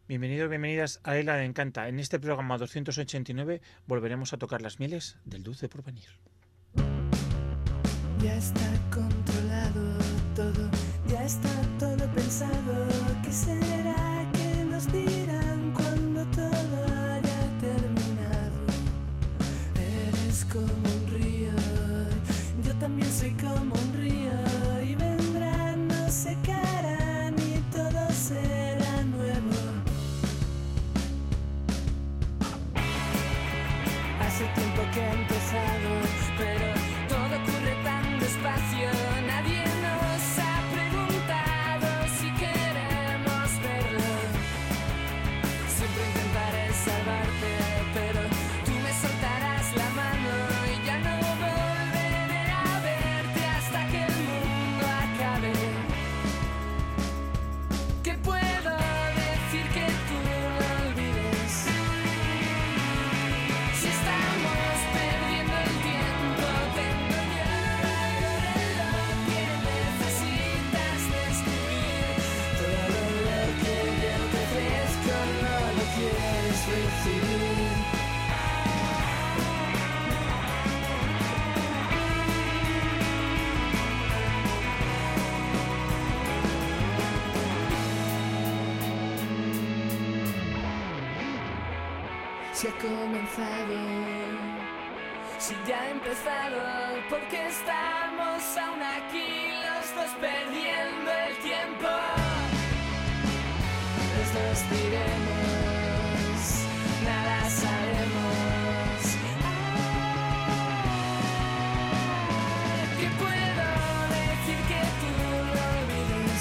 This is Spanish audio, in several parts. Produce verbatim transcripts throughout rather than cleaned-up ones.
Bienvenidos, bienvenidas a Isla de Encanta. En este programa doscientos ochenta y nueve volveremos a tocar las mieles del dulce porvenir. Ya está controlado todo, ya está todo pensado. ¿Qué será que nos dirán cuando todo haya terminado? Eres como un río, yo también soy como un río. Y vendrán, nos secarán y todo será nuevo. Hace tiempo que ha empezado, pero todo ocurre tan despacio. Nadie nos ha preguntado si queremos verlo. Siempre intentaré salvarte, pero tú me soltarás la mano y ya no volveré a verte hasta que el mundo acabe. ¿Qué puedo decir que tú lo olvides? Si estamos perdiendo el tiempo, tengo yo lo que necesitas descubrir. Todo lo que yo te ofrezco no lo quieres recibir. Si ha comenzado, si ya ha empezado, porque estamos aún aquí los dos perdiendo el tiempo. Los dos diremos, nada sabemos. ¿Qué puedo decir que tú lo olvides?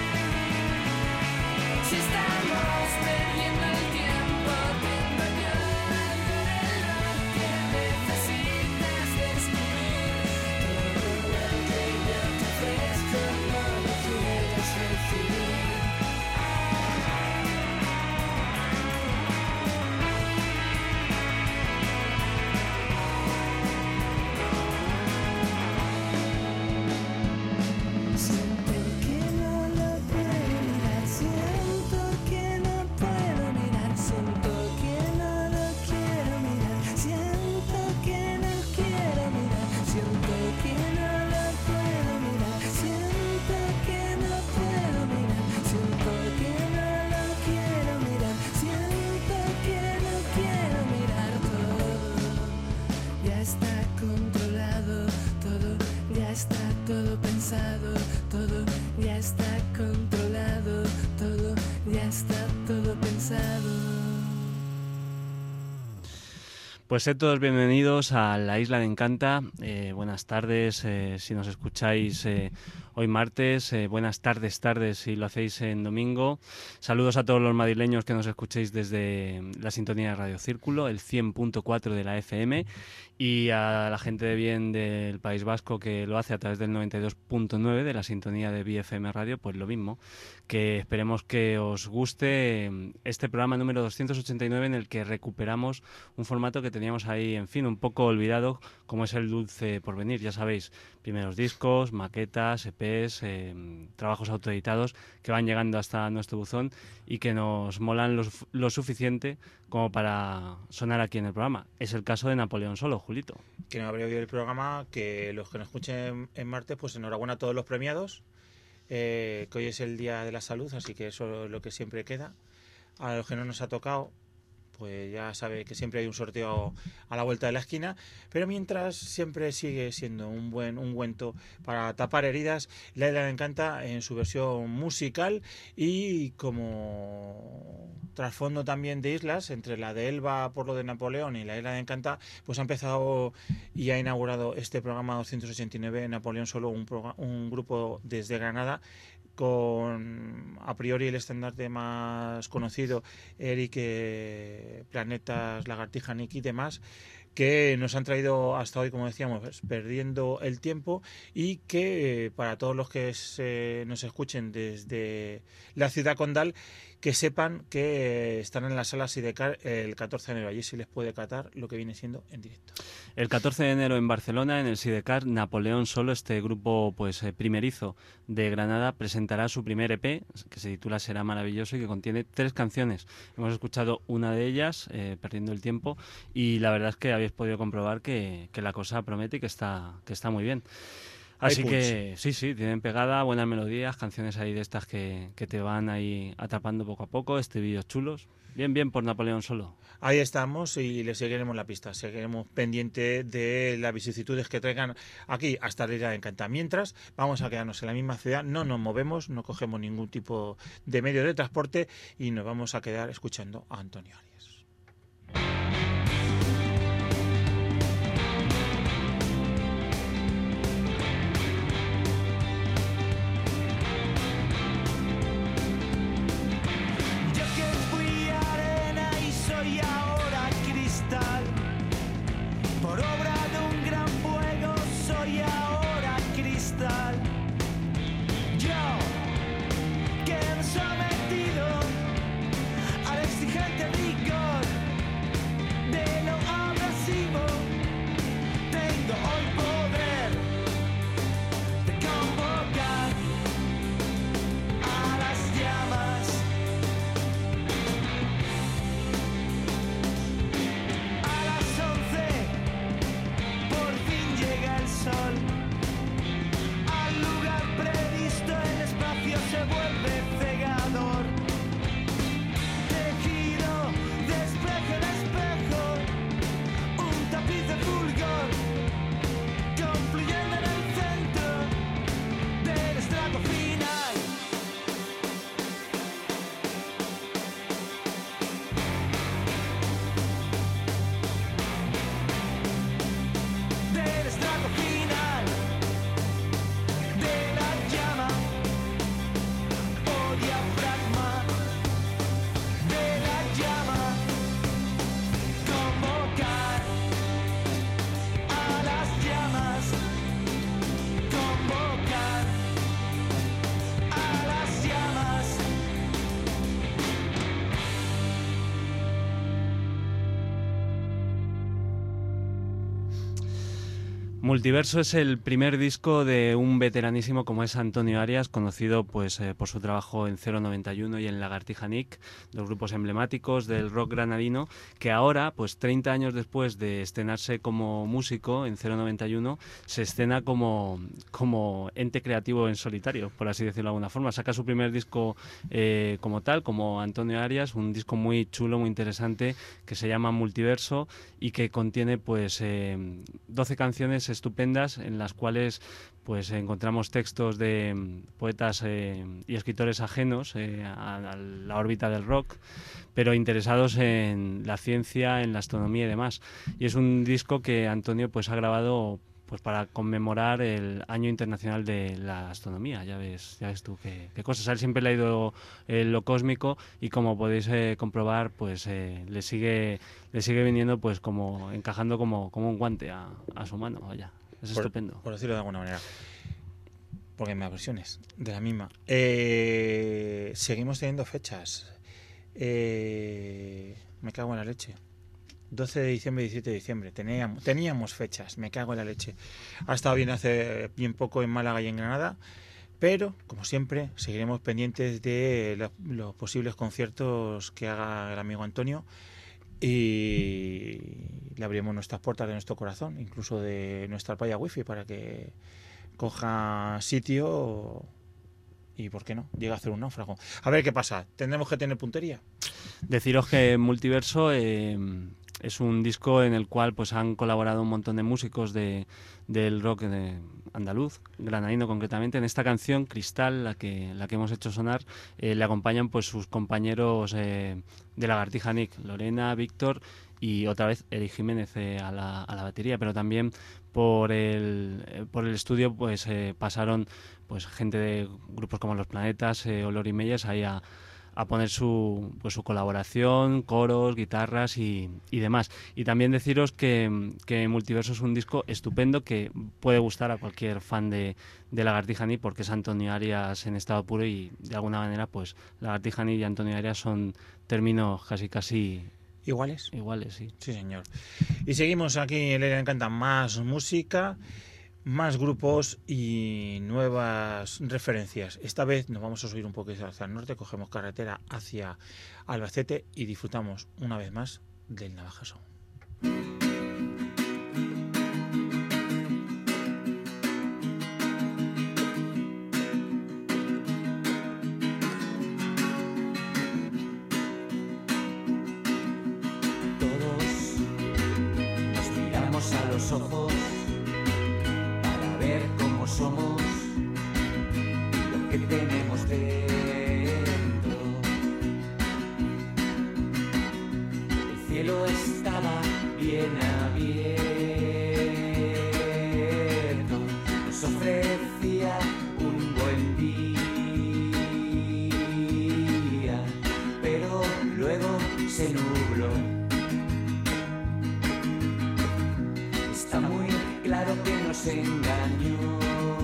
Si estamos perdiendo el tiempo, tengo yo algo de lo que necesitas descubrir. Todo lo que yo te ofrezco no lo quieres recibir. Siento que no lo puedo mirar, siento que no puedo mirar, siento que no lo quiero mirar, siento que no quiero mirar, siento que no lo puedo mirar, siento que no puedo mirar, siento que no lo quiero mirar, siento que no quiero mirar. Todo ya está controlado, todo ya está todo pensado, todo ya está controlado, todo ya está todo pensado. Pues sed todos bienvenidos a la Isla de Encanta. Eh, buenas tardes eh, si nos escucháis eh, hoy martes, eh, buenas tardes, tardes si lo hacéis en domingo. Saludos a todos los madrileños que nos escuchéis desde la sintonía de Radio Círculo, el cien punto cuatro de la F M, y a la gente de bien del País Vasco que lo hace a través del noventa y dos punto nueve de la sintonía de B F M Radio, pues lo mismo, que esperemos que os guste este programa número doscientos ochenta y nueve en el que recuperamos un formato que teníamos ahí, en fin, un poco olvidado, como es el dulce porvenir. Ya sabéis, primeros discos, maquetas, E Pes, eh, trabajos autoeditados que van llegando hasta nuestro buzón y que nos molan lo, lo suficiente como para sonar aquí en el programa. Es el caso de Napoleón Solo, Julito. Que no habría oído el programa, que los que nos escuchen en martes, pues enhorabuena a todos los premiados, eh, que hoy es el Día de la Salud, así que eso es lo que siempre queda. A los que no nos ha tocado, pues ya sabe que siempre hay un sorteo a la vuelta de la esquina, pero mientras siempre sigue siendo un buen ungüento para tapar heridas. La Isla de Encanta en su versión musical y como trasfondo también de islas, entre la de Elba por lo de Napoleón y la Isla de Encanta, pues ha empezado y ha inaugurado este programa doscientos ochenta y nueve Napoleón Solo, un, programa, un grupo desde Granada, con a priori el estandarte más conocido, Eric, eh, Planetas, Lagartija, Nick y demás, que nos han traído hasta hoy, como decíamos, perdiendo el tiempo, y que eh, para todos los que se, nos escuchen desde la ciudad condal, que sepan que eh, están en la sala Sidecar el catorce de enero. Allí se les puede catar lo que viene siendo en directo. El catorce de enero en Barcelona, en el Sidecar, Napoleón Solo, este grupo pues eh, primerizo de Granada, presentará su primer E P, que se titula Será Maravilloso y que contiene tres canciones. Hemos escuchado una de ellas, eh, Perdiendo el Tiempo, y la verdad es que habéis podido comprobar que, que la cosa promete y que está, que está muy bien. Así que sí, sí, tienen pegada, buenas melodías, canciones ahí de estas que, que te van ahí atrapando poco a poco, estribillos chulos. Bien, bien por Napoleón Solo. Ahí estamos y le seguiremos la pista, seguiremos pendiente de las vicisitudes que traigan aquí hasta la Isla de Encanta. Mientras, vamos a quedarnos en la misma ciudad, no nos movemos, no cogemos ningún tipo de medio de transporte y nos vamos a quedar escuchando a Antonio Arias. Multiverso es el primer disco de un veteranísimo como es Antonio Arias, conocido pues eh, por su trabajo en cero noventa y uno y en Lagartija Nick, dos grupos emblemáticos del rock granadino, que ahora, pues treinta años después de estrenarse como músico en cero noventa y uno, se escena como, como ente creativo en solitario, por así decirlo de alguna forma. Saca su primer disco eh, como tal, como Antonio Arias, un disco muy chulo, muy interesante, que se llama Multiverso y que contiene pues eh, doce canciones estupendas en las cuales pues encontramos textos de poetas eh, y escritores ajenos eh, a, a la órbita del rock, pero interesados en la ciencia, en la astronomía y demás. Y es un disco que Antonio pues ha grabado pues para conmemorar el Año Internacional de la Astronomía. Ya ves, ya ves tú qué, qué cosas. A él siempre le ha ido eh, lo cósmico y como podéis eh, comprobar, pues eh, le sigue le sigue viniendo pues como encajando como, como un guante a, a su mano. Vaya, es por, estupendo. Por decirlo de alguna manera. Porque me versiones de la misma. Eh, seguimos teniendo fechas. Eh, me cago en la leche. doce de diciembre, diecisiete de diciembre. Teníamos, teníamos fechas, me cago en la leche. Ha estado bien hace bien poco en Málaga y en Granada, pero, como siempre, seguiremos pendientes de la, los posibles conciertos que haga el amigo Antonio y le abrimos nuestras puertas de nuestro corazón, incluso de nuestra playa wifi, para que coja sitio y, ¿por qué no?, llega a hacer un náufrago. A ver qué pasa, ¿tendremos que tener puntería? Deciros que Multiverso eh, es un disco en el cual pues han colaborado un montón de músicos de, del rock de andaluz, granadino concretamente. En esta canción, Cristal, la que, la que hemos hecho sonar, eh, le acompañan pues sus compañeros eh, de Lagartija Nick, Lorena, Víctor y otra vez Eric Jiménez eh, a, la, a la batería, pero también por el, eh, por el estudio pues eh, pasaron pues gente de grupos como Los Planetas eh, o Lori Meyers ahí a a poner su, pues, su colaboración, coros, guitarras y, y demás. Y también deciros que, que Multiverso es un disco estupendo que puede gustar a cualquier fan de, de Lagartija Nick porque es Antonio Arias en estado puro y de alguna manera pues Lagartija Nick y Antonio Arias son términos casi casi ¿Iguales? Iguales, sí. Sí, señor. Y seguimos aquí en Le Encanta, más música, más grupos y nuevas referencias. Esta vez nos vamos a subir un poquito hacia el norte, cogemos carretera hacia Albacete y disfrutamos una vez más del Navaja Sound. A los ojos para ver cómo somos y lo que tenemos dentro. El cielo estaba bien abierto, nos ofrecía un buen día, pero luego se nubló. Claro que nos engañó.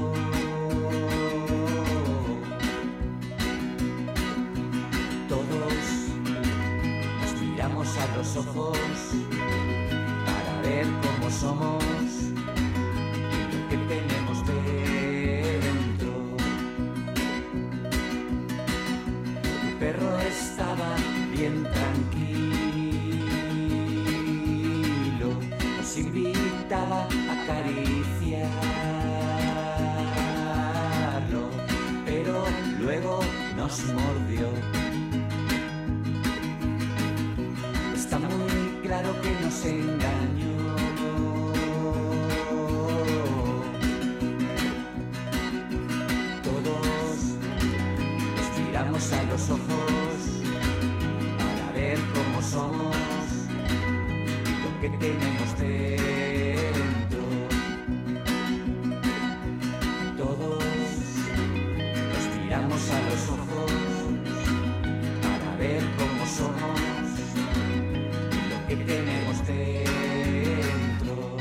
Todos nos miramos a los ojos para ver cómo somos y lo que tenemos dentro. El perro estaba bien tranquilo, nos invitaba acariciarlo, pero luego nos mordió. Está muy claro que nos engañó. Todos nos miramos a los ojos para ver cómo somos y lo que tenemos dentro. A los ojos para ver cómo somos y lo que tenemos dentro.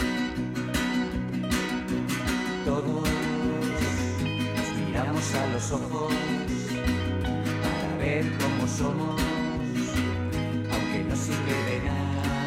Todos nos miramos a los ojos para ver cómo somos, aunque no sirve de nada.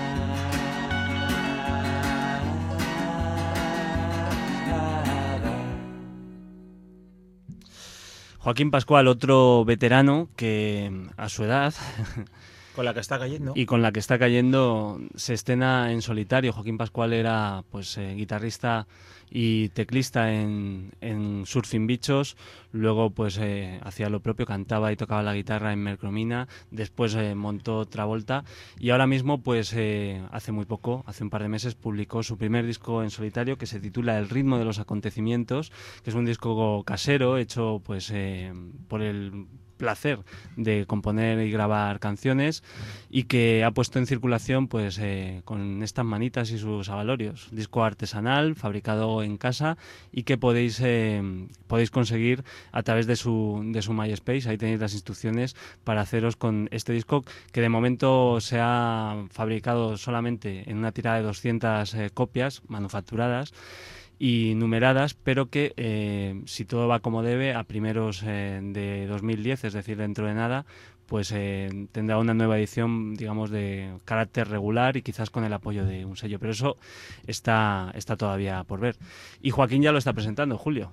Joaquín Pascual, otro veterano que a su edad con la que está cayendo y con la que está cayendo se escena en solitario. Joaquín Pascual era pues eh, guitarrista y teclista en, en Surfing Bichos, luego pues eh, hacía lo propio, cantaba y tocaba la guitarra en Mercromina, después eh, montó Travolta y ahora mismo pues eh, hace muy poco, hace un par de meses, publicó su primer disco en solitario que se titula El ritmo de los acontecimientos, que es un disco casero hecho pues eh, por el placer de componer y grabar canciones y que ha puesto en circulación pues eh, con estas manitas y sus avalorios. Disco artesanal, fabricado en casa y que podéis eh, podéis conseguir a través de su, de su MySpace. Ahí tenéis las instrucciones para haceros con este disco que de momento se ha fabricado solamente en una tirada de doscientas eh, copias manufacturadas y numeradas, pero que eh, si todo va como debe, a primeros eh, de dos mil diez, es decir, dentro de nada, pues eh, tendrá una nueva edición, digamos, de carácter regular y quizás con el apoyo de un sello, pero eso está, está todavía por ver. Y Joaquín ya lo está presentando, Julio.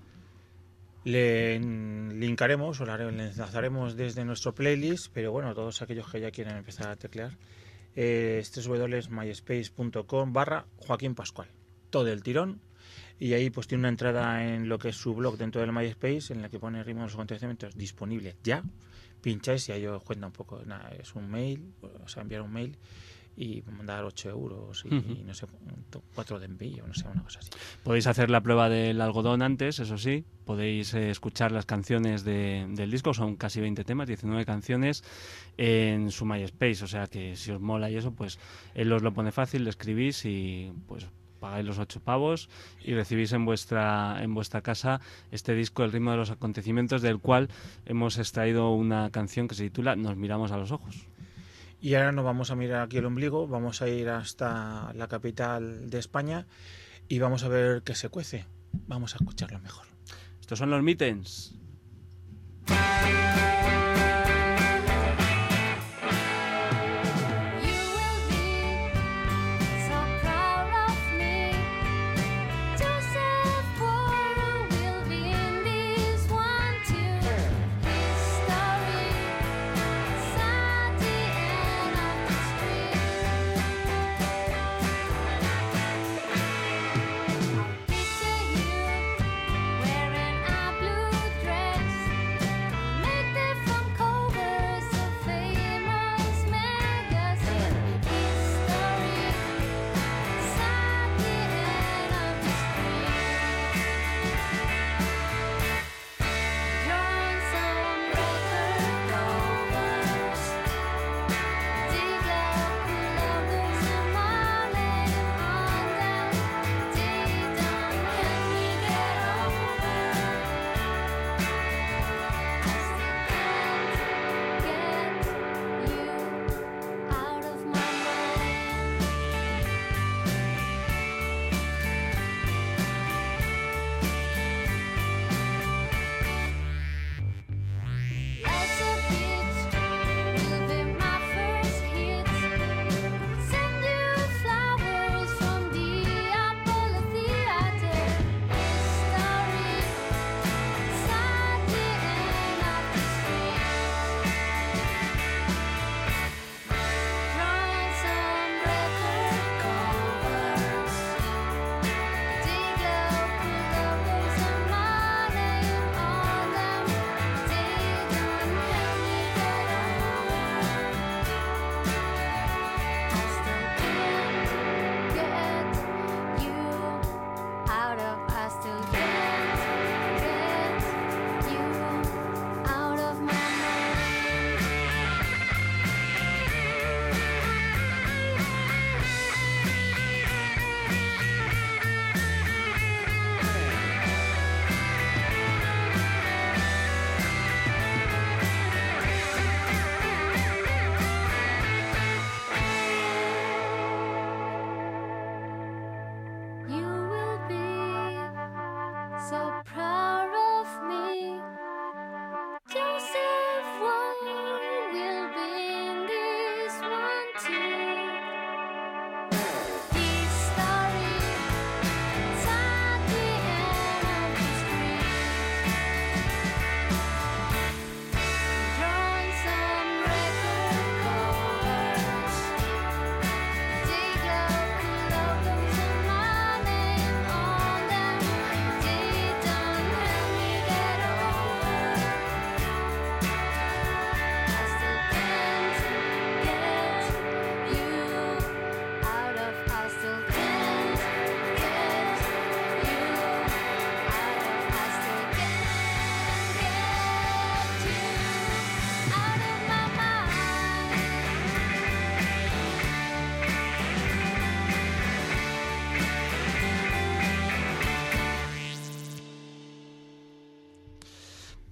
Le linkaremos o le enlazaremos desde nuestro playlist, pero bueno, todos aquellos que ya quieren empezar a teclear, eh, es www.myspace.com barra Joaquín Pascual, todo el tirón. Y ahí pues tiene una entrada en lo que es su blog dentro del MySpace en la que pone ritmo de los acontecimientos disponible ya. Pincháis y ahí os cuenta un poco. Nada, es un mail, o sea, enviar un mail y mandar ocho euros y, uh-huh. y no sé, cuatro de envío, no sé, una cosa así. Podéis hacer la prueba del algodón antes, eso sí. Podéis eh, escuchar las canciones de, del disco, son casi veinte temas, diecinueve canciones en su MySpace. O sea que si os mola y eso, pues él os lo pone fácil, le escribís y pues pagáis los ocho pavos y recibís en vuestra en vuestra casa este disco El ritmo de los acontecimientos, del cual hemos extraído una canción que se titula Nos miramos a los ojos. Y ahora nos vamos a mirar aquí el ombligo, vamos a ir hasta la capital de España y vamos a ver qué se cuece. Vamos a escucharlo mejor. Estos son los Mittens. You will be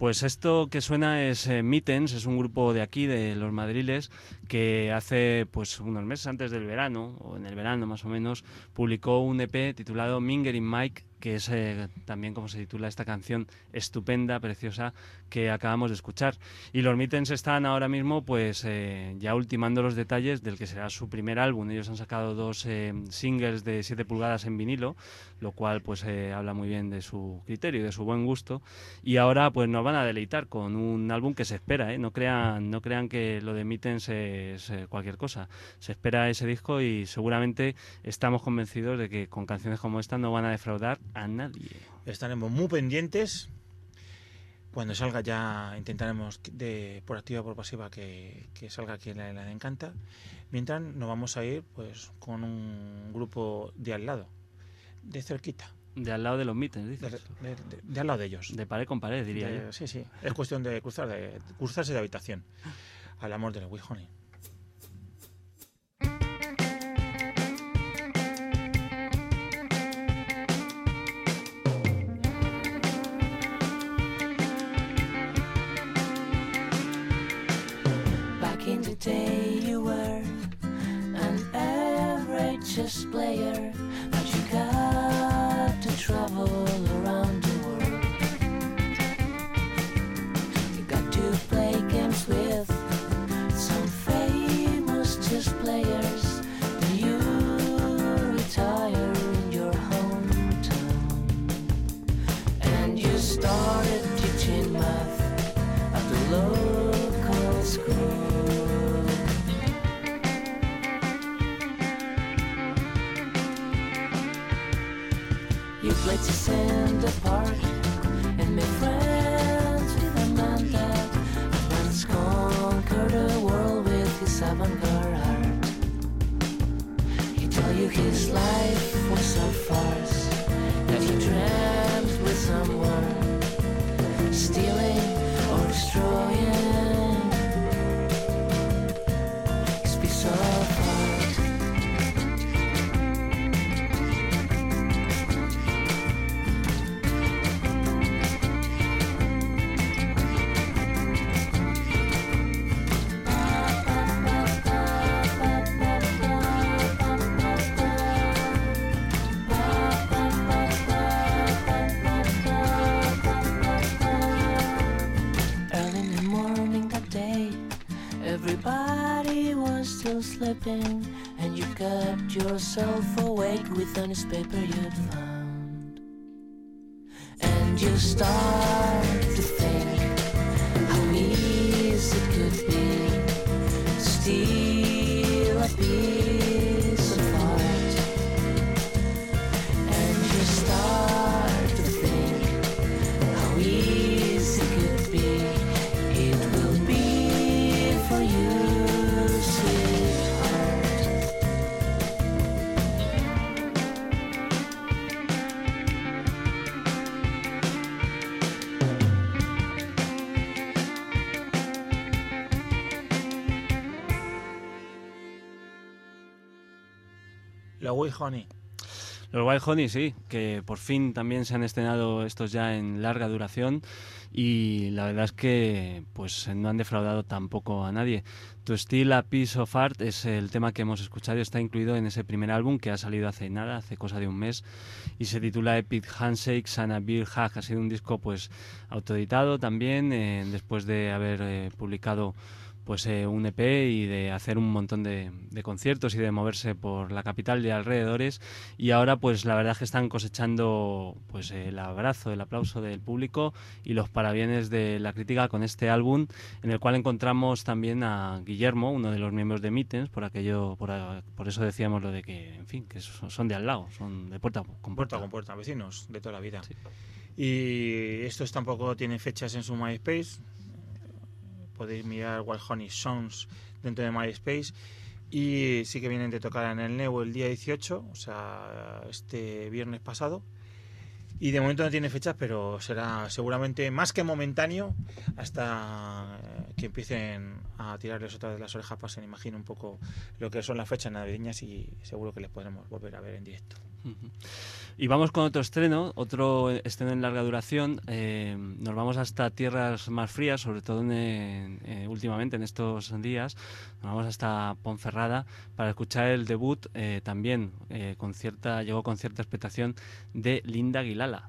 Pues esto que suena es eh, Mittens, es un grupo de aquí, de los madriles, que hace pues unos meses antes del verano, o en el verano más o menos, publicó un E P titulado Minger in Mike, que es eh, también como se titula esta canción estupenda, preciosa, que acabamos de escuchar. Y los Mittens están ahora mismo pues eh, ya ultimando los detalles del que será su primer álbum. Ellos han sacado dos eh, singles de siete pulgadas en vinilo, lo cual pues eh, habla muy bien de su criterio y de su buen gusto. Y ahora pues nos van a deleitar con un álbum que se espera, ¿eh? No crean, no crean que lo de Mittens es eh, cualquier cosa. Se espera ese disco y seguramente estamos convencidos de que con canciones como esta no van a defraudar a nadie. Estaremos muy pendientes. Cuando salga ya intentaremos de por activa o por pasiva que, que salga aquí en la Isla de Encanta. Mientras nos vamos a ir pues con un grupo de al lado, de cerquita. De al lado de los Mittens, De, dices. de, de, de al lado de ellos. De pared con pared, diría De- yo. sí, sí. Es cuestión de cruzar, de cruzarse de habitación. Hablamos de los Wee Honey. Back in the day you were an average chess player, but you got to travel around the world. You got to play games with some famous chess players. Then you retire in your hometown, and you started teaching math at the local school. You played chess in the park and made friends with a man that once conquered the world with his avant-garde art. He told you his life was a farce, that he dreamt with someone, stealing or destroying his piece of art. Early in the morning that day, everybody was still sleeping, and you kept yourself awake with a newspaper you'd found. And you start to think how easy it could be to steal a piece of art. And you start to think how easy it could be. It will be for you, sweetheart. Los Wee Honey. Los Wild Honey, sí, que por fin también se han estrenado estos ya en larga duración y la verdad es que pues no han defraudado tampoco a nadie. To Steal a Piece of Art es el tema que hemos escuchado y está incluido en ese primer álbum que ha salido hace nada, hace cosa de un mes, y se titula Epic Handshakes and a Beer Hug. Ha sido un disco pues autoeditado también, eh, después de haber eh, publicado pues eh, un E P y de hacer un montón de, de conciertos y de moverse por la capital y alrededores, y ahora pues la verdad es que están cosechando pues el abrazo, el aplauso del público y los parabienes de la crítica con este álbum, en el cual encontramos también a Guillermo, uno de los miembros de Mittens, por aquello, por, a- por eso decíamos lo de que, en fin, que son, son de al lado, son de puerta con Puerta puerta. con puerta, vecinos de toda la vida. Sí. Y estos tampoco tienen fechas en su MySpace. Podéis mirar Wild Honey Songs dentro de MySpace. Y sí que vienen de tocar en el Neu el día dieciocho, o sea, este viernes pasado. Y de momento no tiene fechas, pero será seguramente más que momentáneo hasta eh, que empiecen a tirarles otra vez las orejas, pasen, imagino un poco lo que son las fechas navideñas, y seguro que les podremos volver a ver en directo. Uh-huh. Y vamos con otro estreno, otro estreno en larga duración. Eh, nos vamos hasta tierras más frías, sobre todo en, eh, últimamente en estos días. Nos vamos hasta Ponferrada para escuchar el debut, eh, también eh, con cierta, llegó con cierta expectación, de Linda Guilala.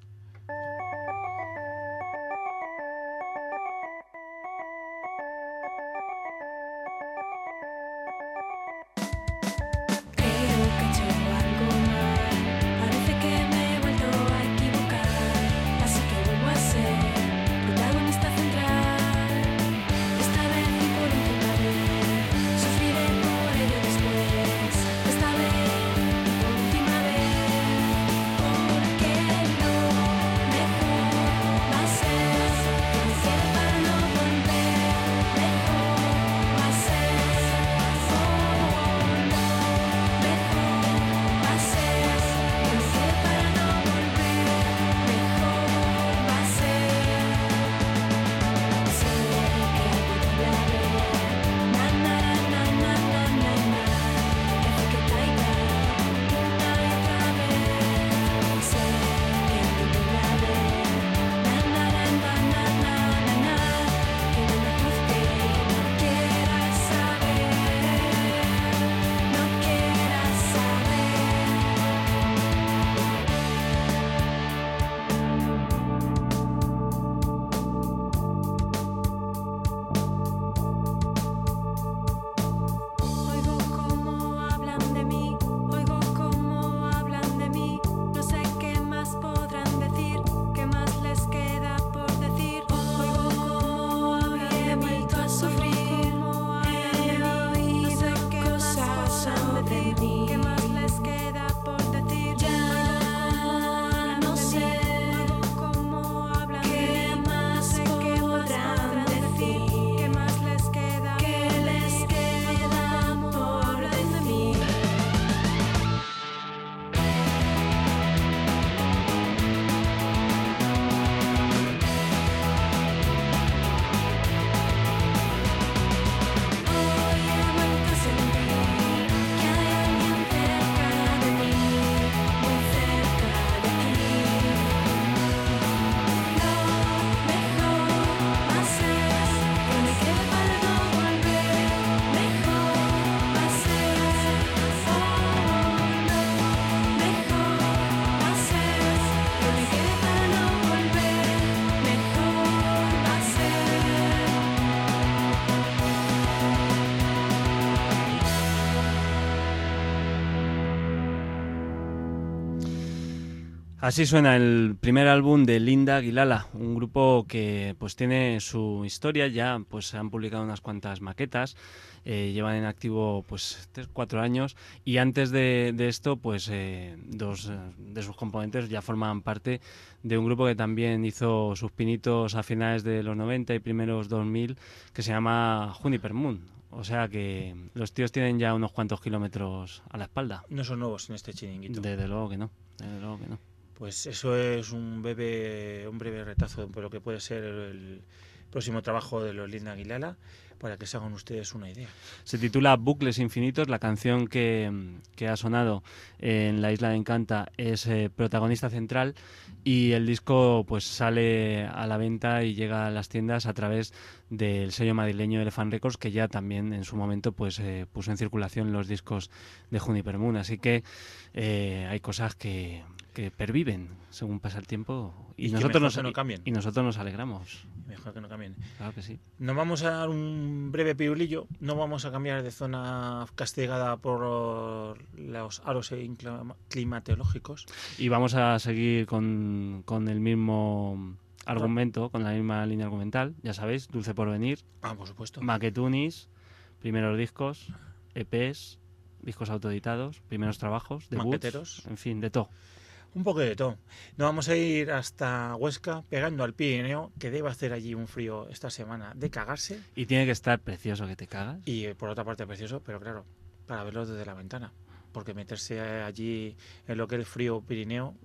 Así suena el primer álbum de Linda Guilala, un grupo que pues tiene su historia, ya pues se han publicado unas cuantas maquetas, eh, llevan en activo pues tres, cuatro años, y antes de, de esto pues eh, dos de sus componentes ya formaban parte de un grupo que también hizo sus pinitos a finales de los noventa y primeros dos mil, que se llama Juniper Moon. O sea que los tíos tienen ya unos cuantos kilómetros a la espalda. No son nuevos en este chiringuito. Desde luego que no, desde luego que no. Pues eso es un breve, un breve retazo de lo que puede ser el próximo trabajo de los Linda Guilala, para que se hagan ustedes una idea. Se titula Bucles Infinitos, la canción que, que ha sonado en La Isla de Encanta es eh, protagonista central, y el disco pues sale a la venta y llega a las tiendas a través del sello madrileño Elephant Records, que ya también en su momento pues eh, puso en circulación los discos de Juniper Moon, así que eh, hay cosas que, que perviven según pasa el tiempo, y, y nosotros nos, que no cambien. y nosotros nos alegramos. Mejor que no cambien. Claro que sí. Nos vamos a dar un breve pirulillo, no vamos a cambiar de zona castigada por los aros climatológicos. Y vamos a seguir con, con el mismo argumento, con la misma línea argumental, ya sabéis, Dulce Porvenir. Ah, por supuesto. Maquetunis, primeros discos, E Pes, discos autoeditados, primeros trabajos, debuts, maqueteros, en fin, de todo. Un poco de todo. Nos vamos a ir hasta Huesca, pegando al Pirineo, que debe hacer allí un frío esta semana de cagarse. Y tiene que estar precioso que te cagas. Y por otra parte precioso, pero claro, para verlo desde la ventana. Porque meterse allí en lo que es el frío Pirineo...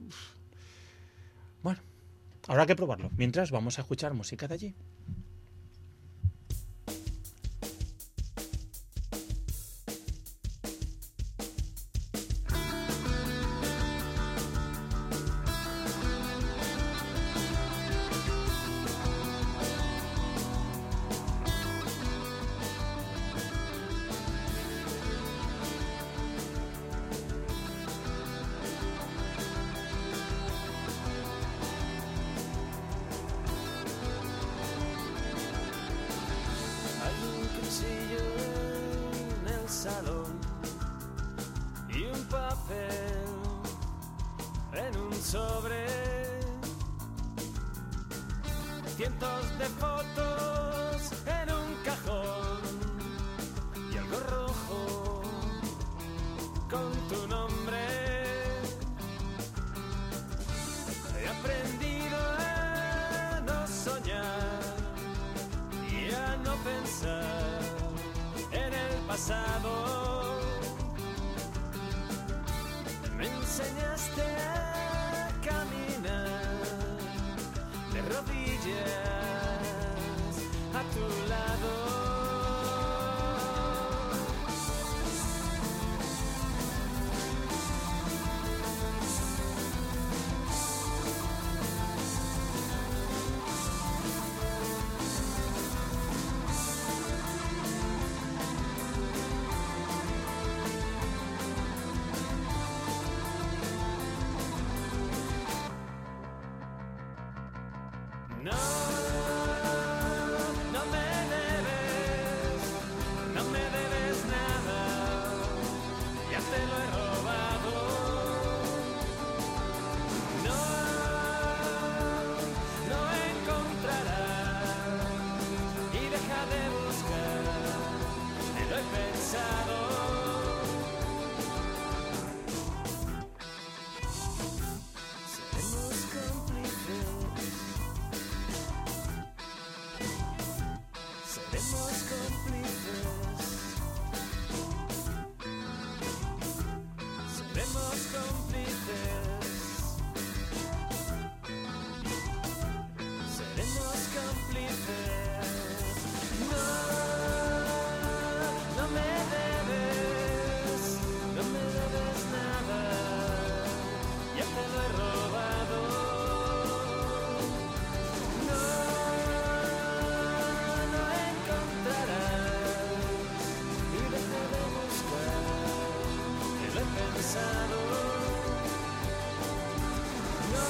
Bueno, habrá que probarlo. Mientras, vamos a escuchar música de allí. salón y un papel en un sobre, cientos de fotos en un cajón y algo rojo con tu nombre. He aprendido a no soñar y a no pensar en el pasado. Me enseñaste a caminar de rodillas a tu lado. No, no me debes, no me debes nada, ya te lo he robado. No, no encontrarás y deja de buscar, me lo he pensado. Seremos cómplices. Seremos cómplices, seremos cómplices, seremos cómplices. No, no me debes, no me debes nada, ya te lo he robado. No, no encontrarás y deja de buscar, que lo he pensado. No,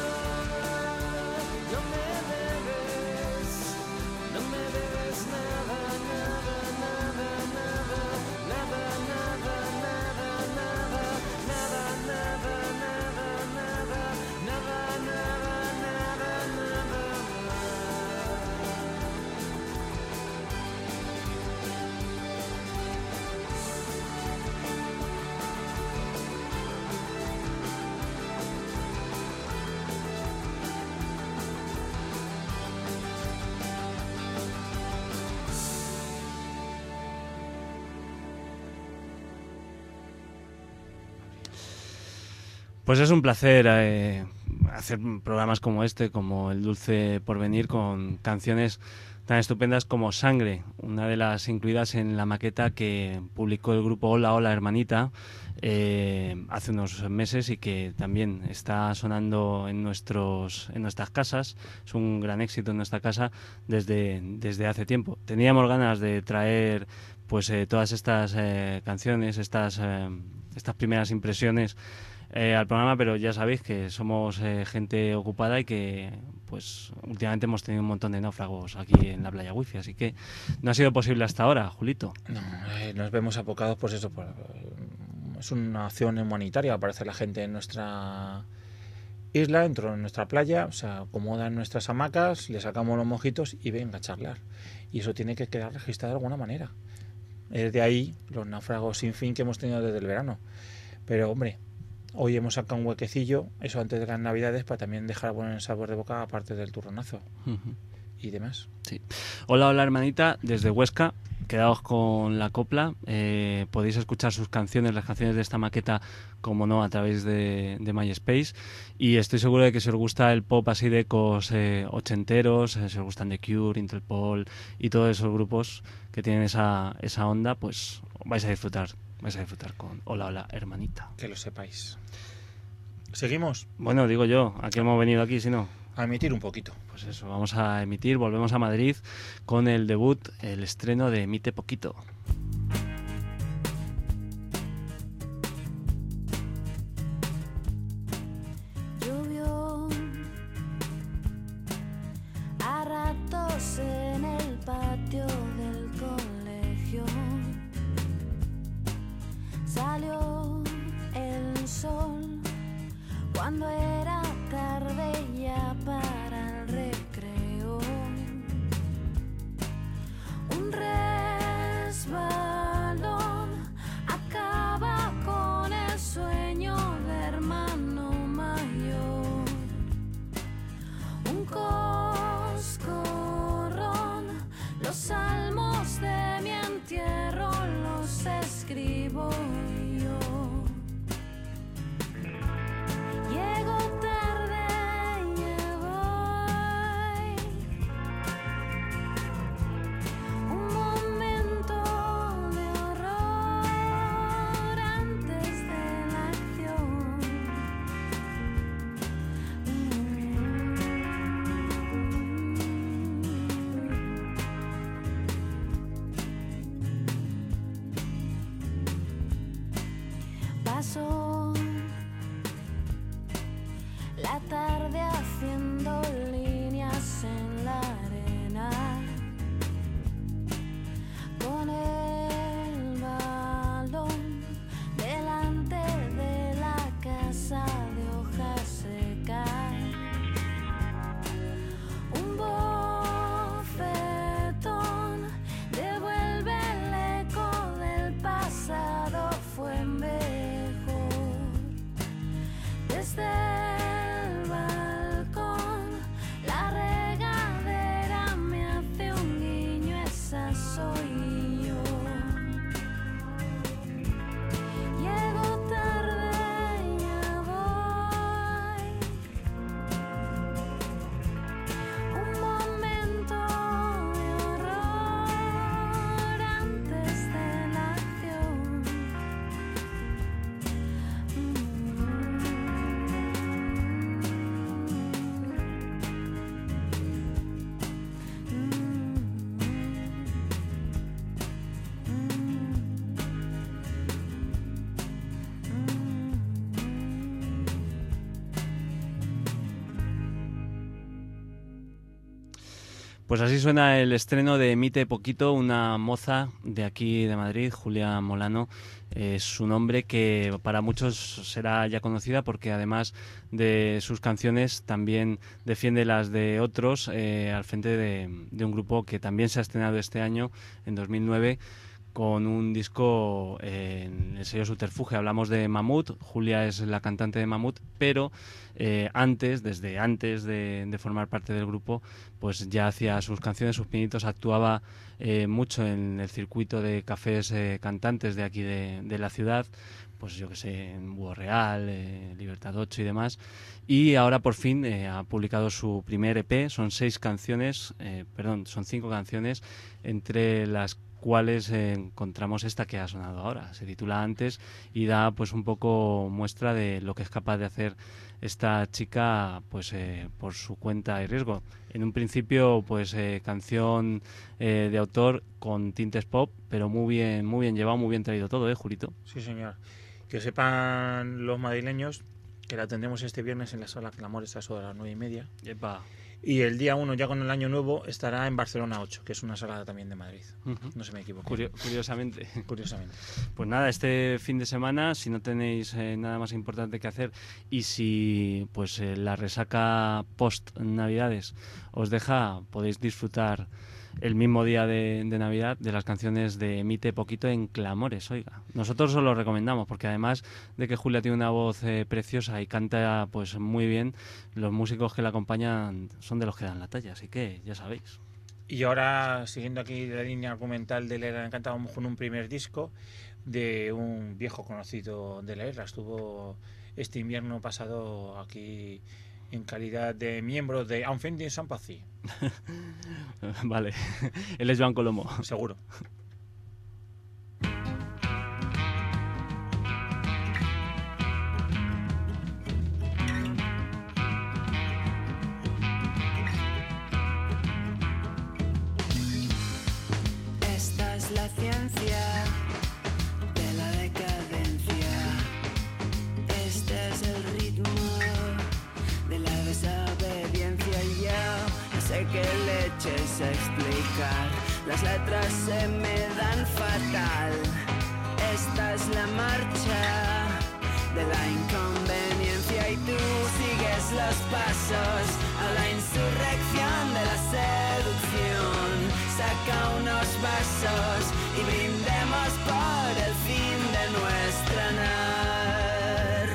no me debes, no me debes nada, nada, nada, nada, nada, nada, nada, nada, nada, nada, nada, nada, nada, nada, nada, nada. Pues es un placer eh, hacer programas como este, como El Dulce Porvenir, con canciones tan estupendas como Sangre, una de las incluidas en la maqueta que publicó el grupo Hola Hola Hermanita eh, hace unos meses y que también está sonando en nuestros en nuestras casas. Es un gran éxito en nuestra casa desde, desde hace tiempo. Teníamos ganas de traer pues eh, todas estas eh, canciones, estas, eh, estas primeras impresiones Eh, al programa, pero ya sabéis que somos eh, gente ocupada y que pues últimamente hemos tenido un montón de náufragos aquí en la playa Wifi, así que no ha sido posible hasta ahora, Julito. No, eh, nos vemos apocados, pues eso, por, es una acción humanitaria, aparece la gente en nuestra isla, dentro de nuestra playa, se acomodan nuestras hamacas, le sacamos los mojitos y venga a charlar. Y eso tiene que quedar registrado de alguna manera. Es de ahí los náufragos sin fin que hemos tenido desde el verano. Pero hombre, hoy hemos sacado un huequecillo, eso antes de las Navidades, para también dejar buen sabor de boca, aparte del turronazo Uh-huh. y demás. Sí. Hola, hola hermanita, desde Huesca, quedaos con la copla, eh, podéis escuchar sus canciones, las canciones de esta maqueta, como no, a través de, de MySpace, y estoy seguro de que si os gusta el pop así de ecos eh, ochenteros, eh, si os gustan The Cure, Interpol y todos esos grupos que tienen esa, esa onda, pues vais a disfrutar, vais a disfrutar con Hola, hola hermanita. Que lo sepáis. ¿Seguimos? Bueno, digo yo, ¿a qué hemos venido aquí si no? A emitir un poquito. Pues eso, vamos a emitir, volvemos a Madrid con el debut, el estreno de Emite Poquito. Llovió a ratos en el patio del colegio. Salió el sol cuando era tarde ya para el recreo. Un resbalón acaba con el sueño de hermano mayor. Un coscorrón, los salmos de mi entierro los escribo yo. Llego tarde, ya voy. Un momento de horror antes de la acción. Pasó la tarde haciendo líneas en la arena, con el balón delante de la casa de hojas secas. Un bofetón devuelve el eco del pasado, fue mejor. Desde el balcón la regadera me hace un guiño, esa soy yo. Llego tarde, ya voy. Un momento de horror antes de la acción. Pues así suena el estreno de Emite Poquito, una moza de aquí de Madrid, Julia Molano. Es su nombre que para muchos será ya conocida porque además de sus canciones también defiende las de otros eh, al frente de, de un grupo que también se ha estrenado este año, en dos mil nueve, con un disco eh, en el sello Subterfuge. Hablamos de Mamut, Julia es la cantante de Mamut, pero eh, antes, desde antes de, de formar parte del grupo, pues ya hacía sus canciones, sus pinitos, actuaba eh, mucho en el circuito de cafés eh, cantantes de aquí de, de la ciudad, pues yo que sé, en Búho Real, eh, Libertad ocho y demás. Y ahora por fin eh, ha publicado su primer E P, son seis canciones, eh, perdón, son cinco canciones, entre las cuales eh, encontramos esta que ha sonado ahora. Se titula Antes y da pues un poco muestra de lo que es capaz de hacer esta chica pues eh, por su cuenta y riesgo. En un principio pues eh, canción eh, de autor con tintes pop, pero muy bien, muy bien llevado, muy bien traído todo, ¿eh, Julito? Sí, señor. Que sepan los madrileños que la tendremos este viernes en la Sala Clamores a eso de las nueve y media. Epa. Y el día uno, ya con el año nuevo, estará en Barcelona ocho, que es una sala también de Madrid. Uh-huh. No se me equivoco. Curio- curiosamente. Curiosamente. Pues nada, este fin de semana, si no tenéis eh, nada más importante que hacer y si pues eh, la resaca post Navidades os deja, podéis disfrutar el mismo día de, de Navidad de las canciones de Emite Poquito en Clamores, oiga. Nosotros os lo recomendamos porque además de que Julia tiene una voz eh, preciosa y canta pues muy bien, los músicos que la acompañan son de los que dan la talla, así que ya sabéis. Y ahora, siguiendo aquí la línea argumental de la Isla Encantada, vamos con un primer disco de un viejo conocido de la isla. Estuvo este invierno pasado aquí en calidad de miembro de Unfending Sympathy. Vale, él es Joan Colomo. Seguro. Esta es la ciencia de la decadencia. Este es el ritmo de la desobediencia. Y yo no sé qué leches explicar. Las letras se me dan fatal. Esta es la marcha de la inconveniencia y tú sigues los pasos a la insurrección de la seducción. Saca unos vasos y brindemos por el fin de nuestra nar.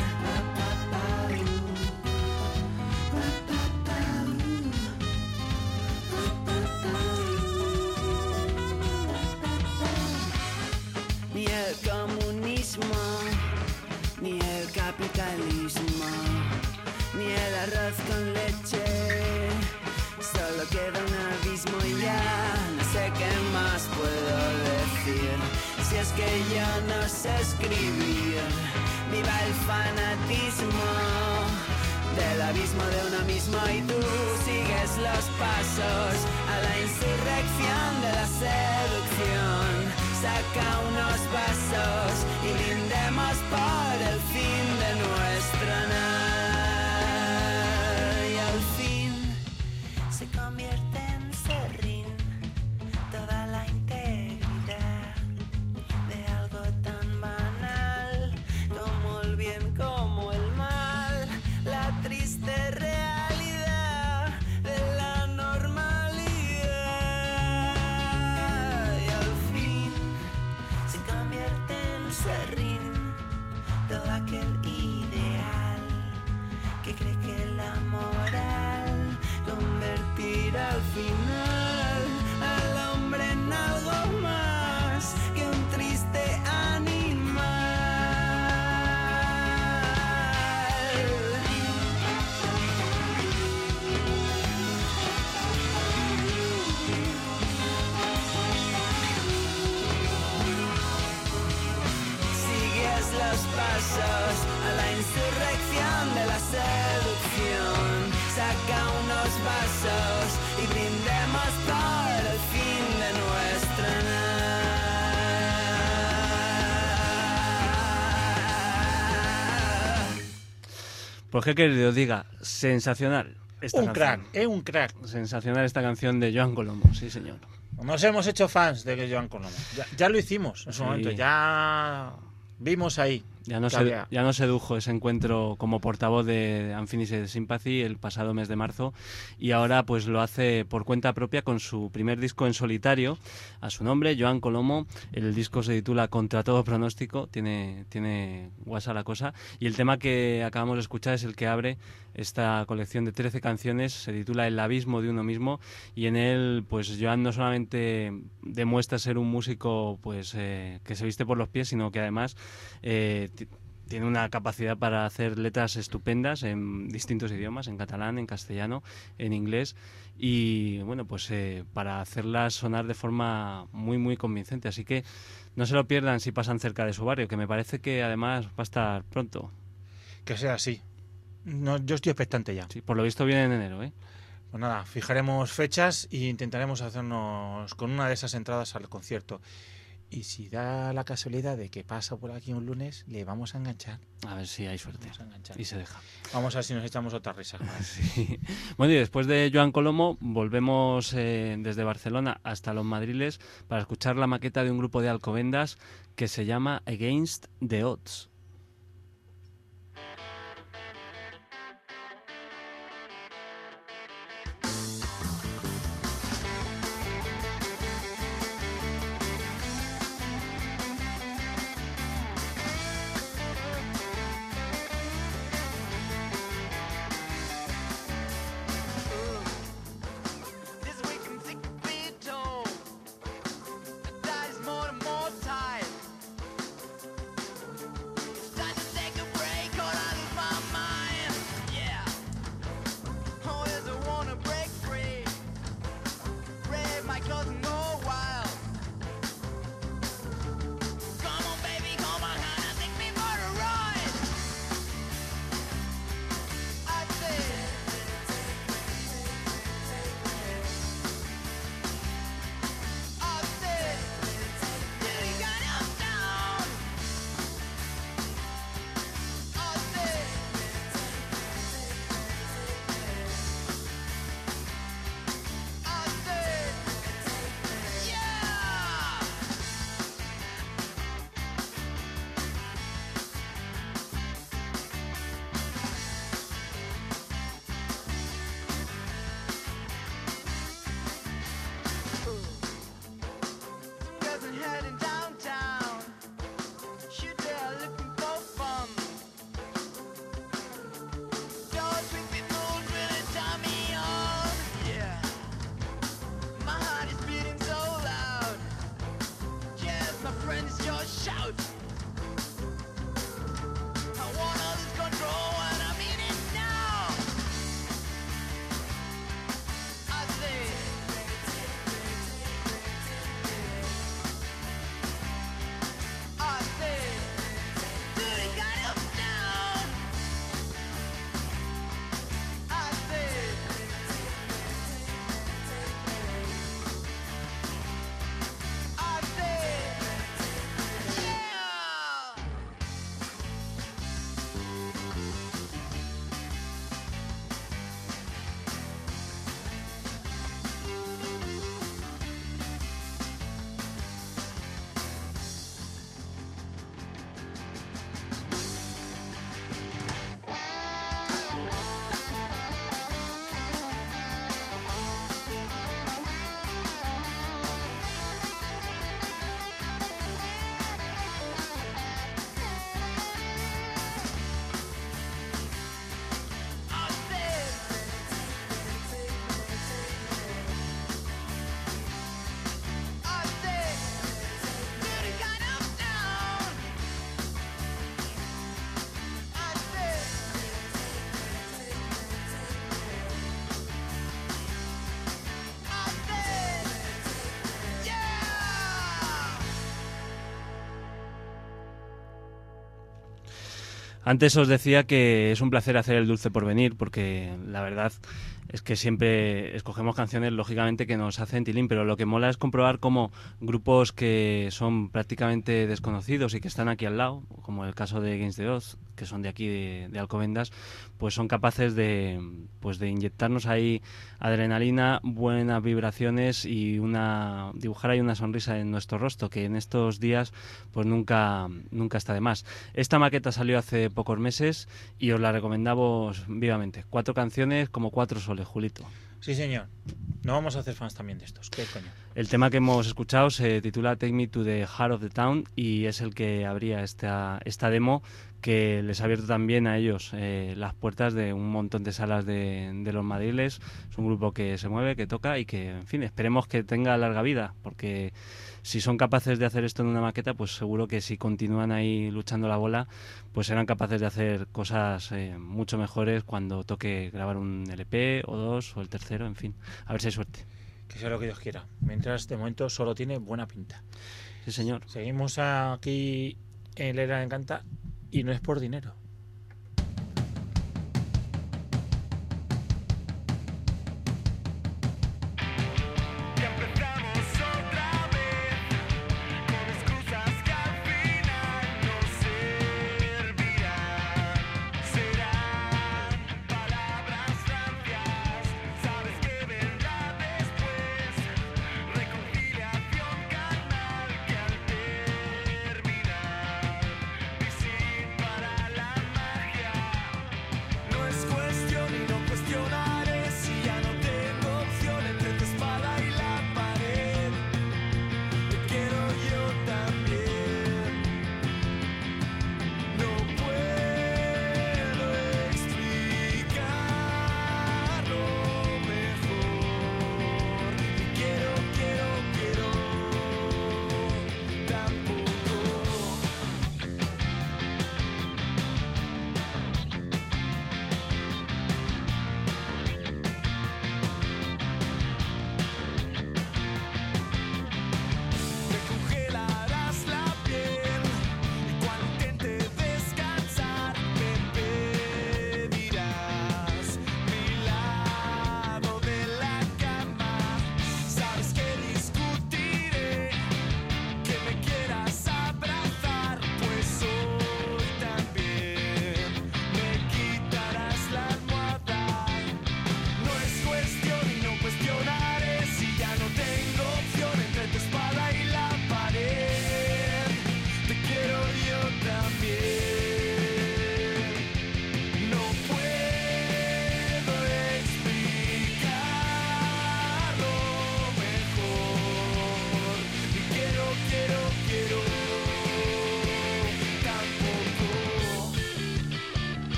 Ni el comunismo, ni el capitalismo, ni el arroz con leche. Solo queda un abismo y ya no sé qué más puedo decir. Si es que yo no sé escribir, viva el fanatismo del abismo de uno mismo y tú sigues los pasos a la insurrección de la seducción. Saca unos vasos y brindemos por el fin de nuestra nar. Y al fin se convierte en serrín toda la integridad de algo tan banal como el bien, como el mal, la triste realidad de la normalidad. Y al fin se convierte en serrín todo aquel ideal que cree que la moral convertirá al final al hombre en algo más que un triste animal. Sigues los pasos a la insurrección de la seducción. Saca unos vasos y brindemos por el fin de nuestra nar. Pues qué querido os diga, sensacional esta Un canción. crack, es un crack. Sensacional esta canción de Joan Colomo, sí señor. Nos hemos hecho fans de Joan Colomo. Ya, ya lo hicimos en su Sí. momento, ya vimos ahí. Ya no, que se, había- ya no sedujo ese encuentro como portavoz de Unfinished Sympathy el pasado mes de marzo y ahora pues lo hace por cuenta propia con su primer disco en solitario a su nombre, Joan Colomo. El disco se titula Contra todo pronóstico, tiene, tiene guasa la cosa, y el tema que acabamos de escuchar es el que abre esta colección de trece canciones, se titula El abismo de uno mismo, y en él pues Joan no solamente demuestra ser un músico pues eh, que se viste por los pies, sino que además eh, ti- tiene una capacidad para hacer letras estupendas en distintos idiomas, en catalán, en castellano, en inglés, y bueno, pues eh, para hacerlas sonar de forma muy muy convincente, así que no se lo pierdan si pasan cerca de su barrio, que me parece que además va a estar pronto. Que sea así. No, yo estoy expectante ya. Sí, por lo visto viene en enero, ¿eh? Pues nada, fijaremos fechas e intentaremos hacernos con una de esas entradas al concierto. Y si da la casualidad de que pasa por aquí un lunes, le vamos a enganchar. A ver si hay suerte. Vamos a enganchar. Y se deja. Vamos a ver si nos echamos otra risa. Sí. Bueno, y después de Joan Colomo, volvemos eh, desde Barcelona hasta Los Madriles para escuchar la maqueta de un grupo de Alcobendas que se llama Against the Odds. This week I'm sick of being told that is more and more tired. Antes os decía que es un placer hacer el Dulce Porvenir, porque la verdad es que siempre escogemos canciones, lógicamente, que nos hacen tilín, pero lo que mola es comprobar cómo grupos que son prácticamente desconocidos y que están aquí al lado, como el caso de Against the Odds, que son de aquí, de, de Alcobendas, pues son capaces de, pues de inyectarnos ahí adrenalina, buenas vibraciones y una dibujar ahí una sonrisa en nuestro rostro, que en estos días pues nunca, nunca está de más. Esta maqueta salió hace pocos meses y os la recomendamos vivamente. Cuatro canciones como cuatro soles, Julito. Sí, señor. No vamos a hacer fans también de estos. ¿Qué coño? El tema que hemos escuchado se titula Take Me to the Heart of the Town y es el que abría esta, esta demo, que les ha abierto también a ellos eh, las puertas de un montón de salas de, de los madriles. Es un grupo que se mueve, que toca y que, en fin, esperemos que tenga larga vida, porque si son capaces de hacer esto en una maqueta, pues seguro que si continúan ahí luchando la bola, pues serán capaces de hacer cosas eh, mucho mejores cuando toque grabar un L P o dos o el tercero, en fin, a ver si hay suerte. Que sea lo que Dios quiera. Mientras, de momento, solo tiene buena pinta. Sí, señor. Seguimos aquí en La Isla de Encanta y no es por dinero. Y empezamos otra vez con excusas que al final no servirán. Serán palabras rancias, sabes que vendrá después. Reconciliación carnal que al terminar y sin parar la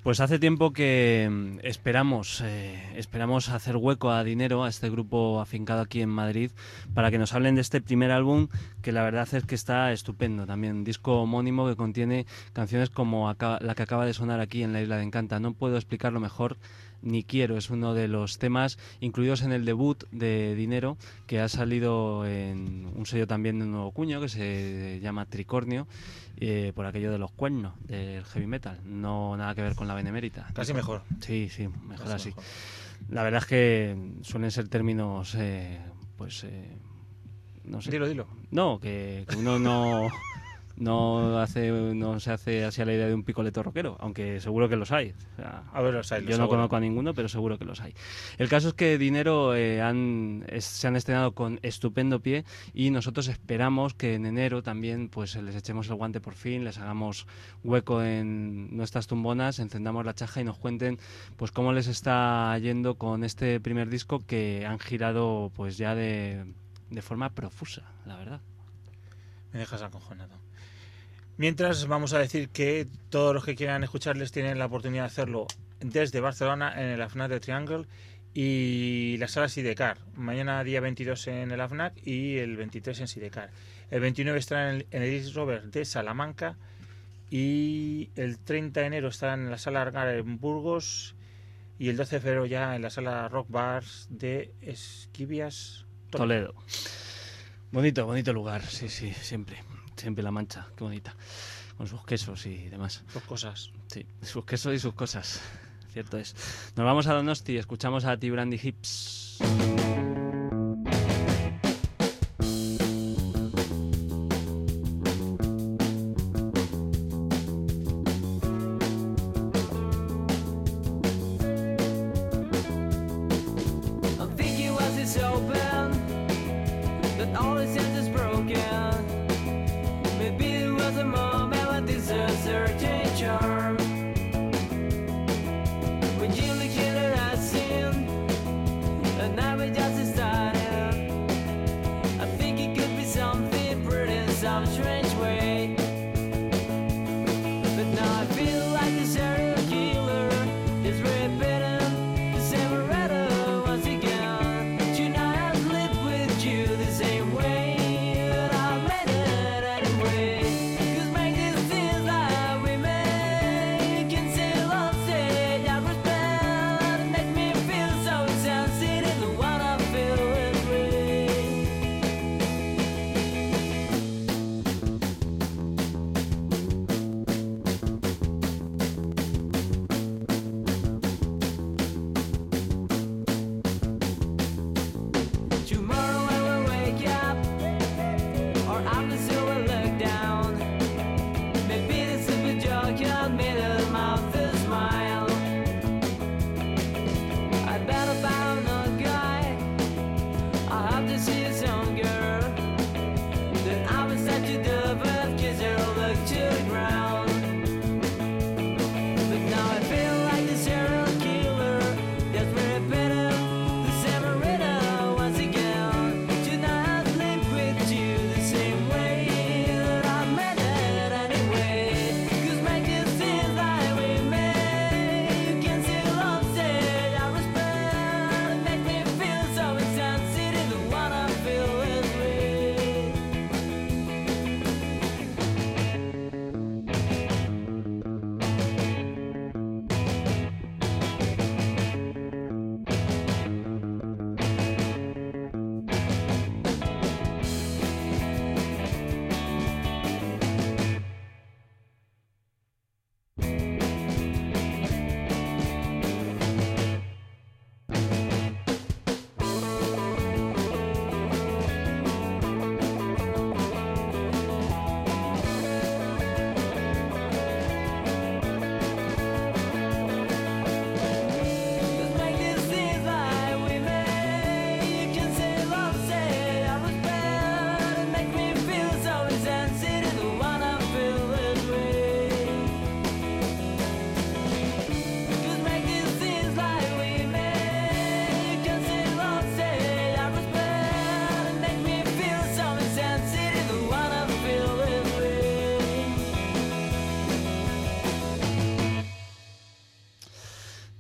Pues hace tiempo que mm, esperamos, eh, esperamos hacer hueco a Dinero, a este grupo afincado aquí en Madrid, para que nos hablen de este primer álbum, que la verdad es que está estupendo. También un disco homónimo que contiene canciones como acaba- la que acaba de sonar aquí en la Isla de Encanta. No puedo explicarlo mejor, ni quiero. Es uno de los temas incluidos en el debut de Dinero, que ha salido en un sello también de un nuevo cuño, que se llama Tricornio, eh, por aquello de los cuernos del heavy metal. No nada que ver con la benemérita. Casi mejor. Sí, sí, mejor Casi así. mejor. La verdad es que suelen ser términos, eh, pues, eh, no sé. Dilo, dilo. No, que, que uno no, no hace, no se hace así a la idea de un picoleto rockero, aunque seguro que los hay. O sea, A ver, los hay, los yo no seguro. conozco a ninguno, pero seguro que los hay. El caso es que Dinero eh, han, es- se han estrenado con estupendo pie y nosotros esperamos que en enero también pues les echemos el guante por fin, les hagamos hueco en nuestras tumbonas, encendamos la chaja y nos cuenten pues cómo les está yendo con este primer disco que han girado pues ya de, de forma profusa, la verdad. Me dejas acojonado. Mientras, vamos a decir que todos los que quieran escucharles tienen la oportunidad de hacerlo desde Barcelona en el AFNAC de Triangle y la sala Sidecar. Mañana día veintidós en el AFNAC y el veintitrés en Sidecar. El veintinueve estará en el, en el East Rover de Salamanca y el treinta de enero estará en la sala Argar en Burgos y el doce de febrero ya en la sala Rock Bars de Esquivias, Toledo. Bonito, bonito lugar, sí, sí, siempre. Siempre La Mancha, qué bonita. Con sus quesos y demás. Dos cosas. Sí, sus quesos y sus cosas. Cierto es. Nos vamos a Donosti, escuchamos a T-Brandy Hips. I'm thinking was this open, that all the sense is broken. Maybe it was a moment when this a certain charm. When you look at it, I seen, and now it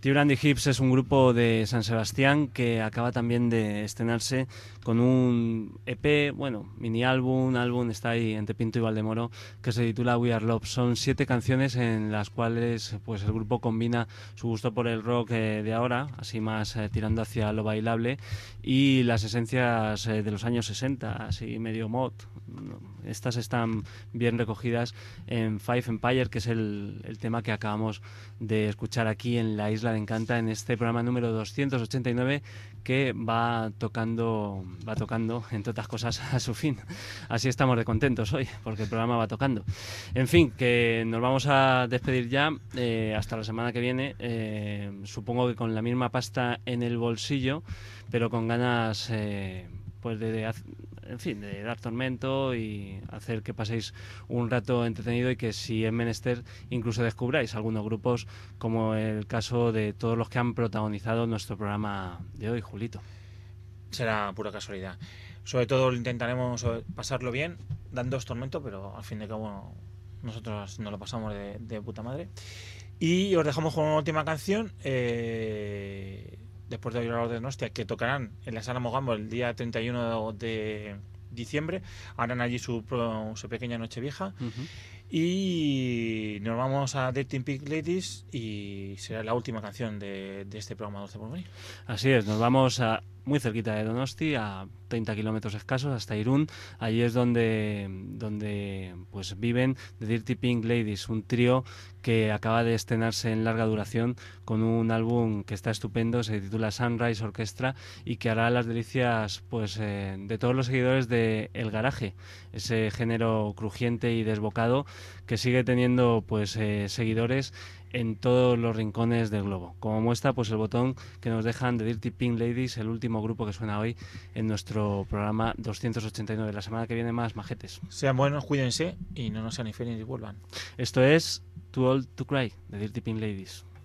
Tea Brandy Hips es un grupo de San Sebastián que acaba también de estrenarse con un E P, bueno, mini álbum, álbum, está ahí entre Pinto y Valdemoro, que se titula We Are Love. Son siete canciones en las cuales pues el grupo combina su gusto por el rock eh, de ahora, así más eh, tirando hacia lo bailable, y las esencias eh, de los años sesenta, así medio mod. Estas están bien recogidas en Five Empire, que es el, el tema que acabamos de escuchar aquí en la Isla de Encanta, en este programa número doscientos ochenta y nueve, que va tocando, va tocando, entre otras cosas, a su fin. Así estamos de contentos hoy, porque el programa va tocando. En fin, que nos vamos a despedir ya, eh, hasta la semana que viene, eh, supongo que con la misma pasta en el bolsillo, pero con ganas eh, pues de, de haz- en fin, de dar tormento y hacer que paséis un rato entretenido, y que si es menester incluso descubráis algunos grupos, como el caso de todos los que han protagonizado nuestro programa de hoy, Julito. Será pura casualidad. Sobre todo intentaremos eh, pasarlo bien, dándoos tormento, pero al fin de cabo nosotros nos lo pasamos de, de puta madre. Y os dejamos con una última canción, eh, después de oír a los de Nostia, que tocarán en la Sala Mogambo el día treinta y uno de diciembre. Harán allí su, pro- su pequeña noche vieja. Uh-huh. Y nos vamos a Dirty Pink Ladies, y será la última canción de, de este programa doce por venir. Así es, nos vamos a muy cerquita de Donosti, a treinta kilómetros escasos, hasta Irún. Allí es donde, donde pues viven The Dirty Pink Ladies, un trío que acaba de estrenarse en larga duración con un álbum que está estupendo, se titula Sunrise Orchestra, y que hará las delicias pues eh, de todos los seguidores de El Garaje, ese género crujiente y desbocado que sigue teniendo pues eh, seguidores en todos los rincones del globo. Como muestra pues el botón que nos dejan de Dirty Pink Ladies, el último grupo que suena hoy en nuestro programa doscientos ochenta y nueve. La semana que viene más, majetes. Sean buenos, cuídense y no nos sean infieles y vuelvan. Esto es Too Old to Cry de Dirty Pink Ladies.